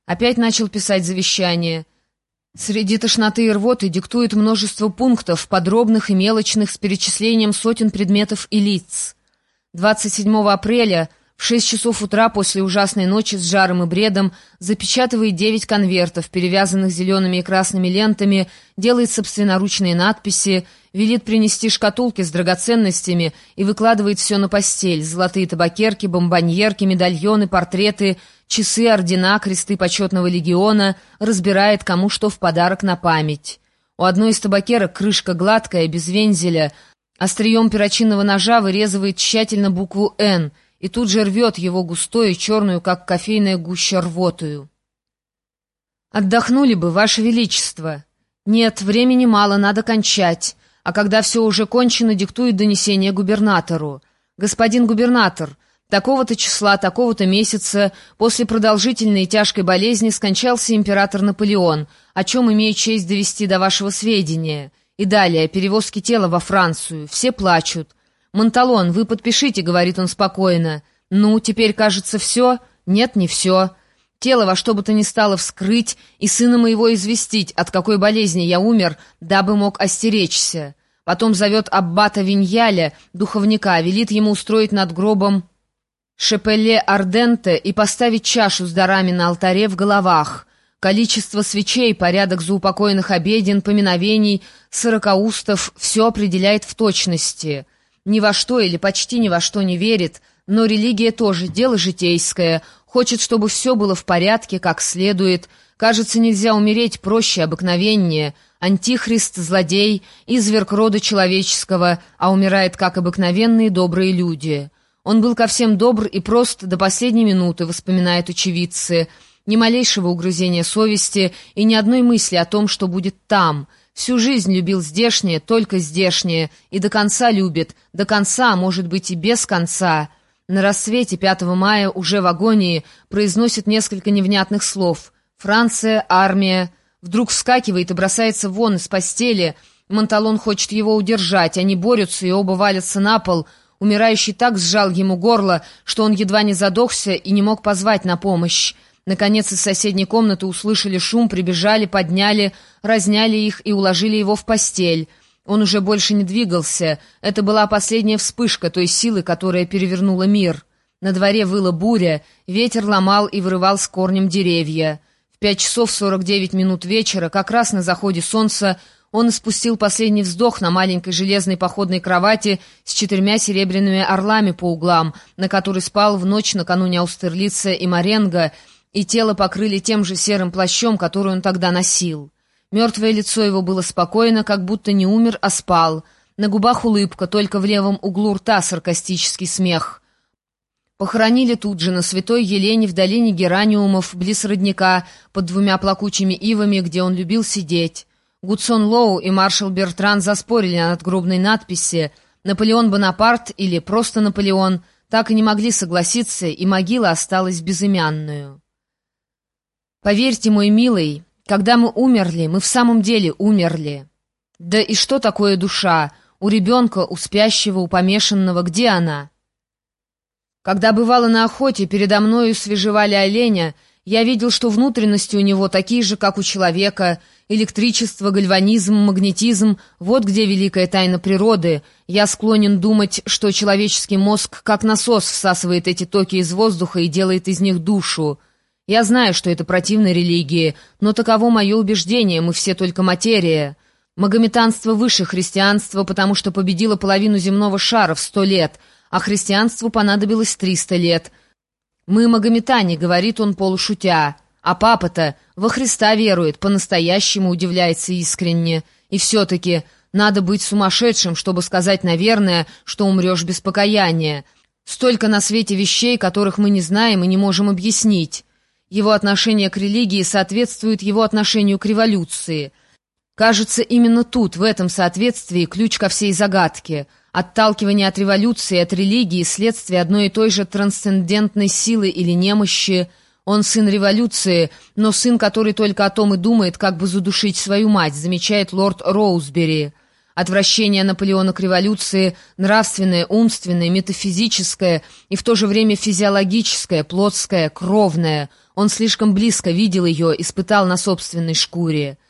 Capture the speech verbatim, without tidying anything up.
Опять начал писать завещание. Среди тошноты и рвоты диктует множество пунктов, подробных и мелочных, с перечислением сотен предметов и лиц. двадцать седьмого апреля в шесть часов утра после ужасной ночи с жаром и бредом запечатывает девять конвертов, перевязанных зелеными и красными лентами, делает собственноручные надписи, велит принести шкатулки с драгоценностями и выкладывает все на постель: золотые табакерки, бомбоньерки, медальоны, портреты, часы, ордена, кресты почетного легиона, разбирает, кому что в подарок на память. У одной из табакерок крышка гладкая, без вензеля, острием перочинного ножа вырезывает тщательно букву «Н», и тут же рвет его густую, черную, как кофейная гуща, рвотую. «Отдохнули бы, Ваше Величество!» «Нет, времени мало, надо кончать». А когда все уже кончено, диктует донесение губернатору. «Господин губернатор, такого-то числа, такого-то месяца, после продолжительной и тяжкой болезни скончался император Наполеон, о чем имею честь довести до вашего сведения. И далее, перевозки тела во Францию. Все плачут. «Монталон, вы подпишите», — говорит он спокойно. «Ну, теперь, кажется, все?» «Нет, не все. Тело во что бы то ни стало вскрыть и сына моего известить, от какой болезни я умер, дабы мог остеречься. Потом зовет аббата Виньяля, духовника, велит ему устроить над гробом шепелле арденте и поставить чашу с дарами на алтаре в головах. Количество свечей, порядок заупокойных обеден, поминовений, сорокаустов — все определяет в точности». Ни во что или почти ни во что не верит, но религия тоже дело житейское, хочет, чтобы все было в порядке, как следует. Кажется, нельзя умереть проще, обыкновеннее. Антихрист, злодей, изверг рода человеческого, а умирает, как обыкновенные добрые люди. Он был ко всем добр и прост до последней минуты, вспоминают очевидцы. Ни малейшего угрызения совести и ни одной мысли о том, что будет там. Всю жизнь любил здешнее, только здешнее, и до конца любит, до конца, а может быть и без конца. На рассвете пятого мая уже в агонии произносит несколько невнятных слов. «Франция, армия». Вдруг вскакивает и бросается вон из постели. Монталон хочет его удержать, они борются и оба валятся на пол. Умирающий так сжал ему горло, что он едва не задохся и не мог позвать на помощь. Наконец из соседней комнаты услышали шум, прибежали, подняли, разняли их и уложили его в постель. Он уже больше не двигался. Это была последняя вспышка той силы, которая перевернула мир. На дворе выла буря, ветер ломал и вырывал с корнем деревья. В пять часов сорок девять минут вечера, как раз на заходе солнца, он испустил последний вздох на маленькой железной походной кровати с четырьмя серебряными орлами по углам, на которой спал в ночь накануне Аустерлица и Маренго, и тело покрыли тем же серым плащом, который он тогда носил. Мертвое лицо его было спокойно, как будто не умер, а спал. На губах улыбка, только в левом углу рта саркастический смех. Похоронили тут же, на Святой Елене, в долине Гераниумов, близ родника, под двумя плакучими ивами, где он любил сидеть. Гудсон Лоу и маршал Бертран заспорили о надгробной надписи «Наполеон Бонапарт» или просто «Наполеон», так и не могли согласиться, и могила осталась безымянную. Поверьте, мой милый, когда мы умерли, мы в самом деле умерли. Да и что такое душа? У ребенка, у спящего, у помешанного, где она? Когда бывало на охоте, передо мною свежевали оленя, я видел, что внутренности у него такие же, как у человека. Электричество, гальванизм, магнетизм — вот где великая тайна природы. Я склонен думать, что человеческий мозг, как насос, всасывает эти токи из воздуха и делает из них душу. Я знаю, что это противно религии, но таково мое убеждение, мы все только материя. Магометанство выше христианства, потому что победило половину земного шара в сто лет, а христианству понадобилось триста лет. «Мы магометане», — говорит он полушутя, а папа-то во Христа верует, по-настоящему удивляется искренне. И все-таки надо быть сумасшедшим, чтобы сказать, наверное, что умрешь без покаяния. Столько на свете вещей, которых мы не знаем и не можем объяснить. Его отношение к религии соответствует его отношению к революции. Кажется, именно тут, в этом соответствии, ключ ко всей загадке. Отталкивание от революции и от религии — следствие одной и той же трансцендентной силы или немощи. Он сын революции, но сын, который только о том и думает, как бы задушить свою мать, замечает лорд Роузбери. Отвращение Наполеона к революции — нравственное, умственное, метафизическое и в то же время физиологическое, плотское, кровное — Он слишком близко видел ее, испытал на собственной шкуре.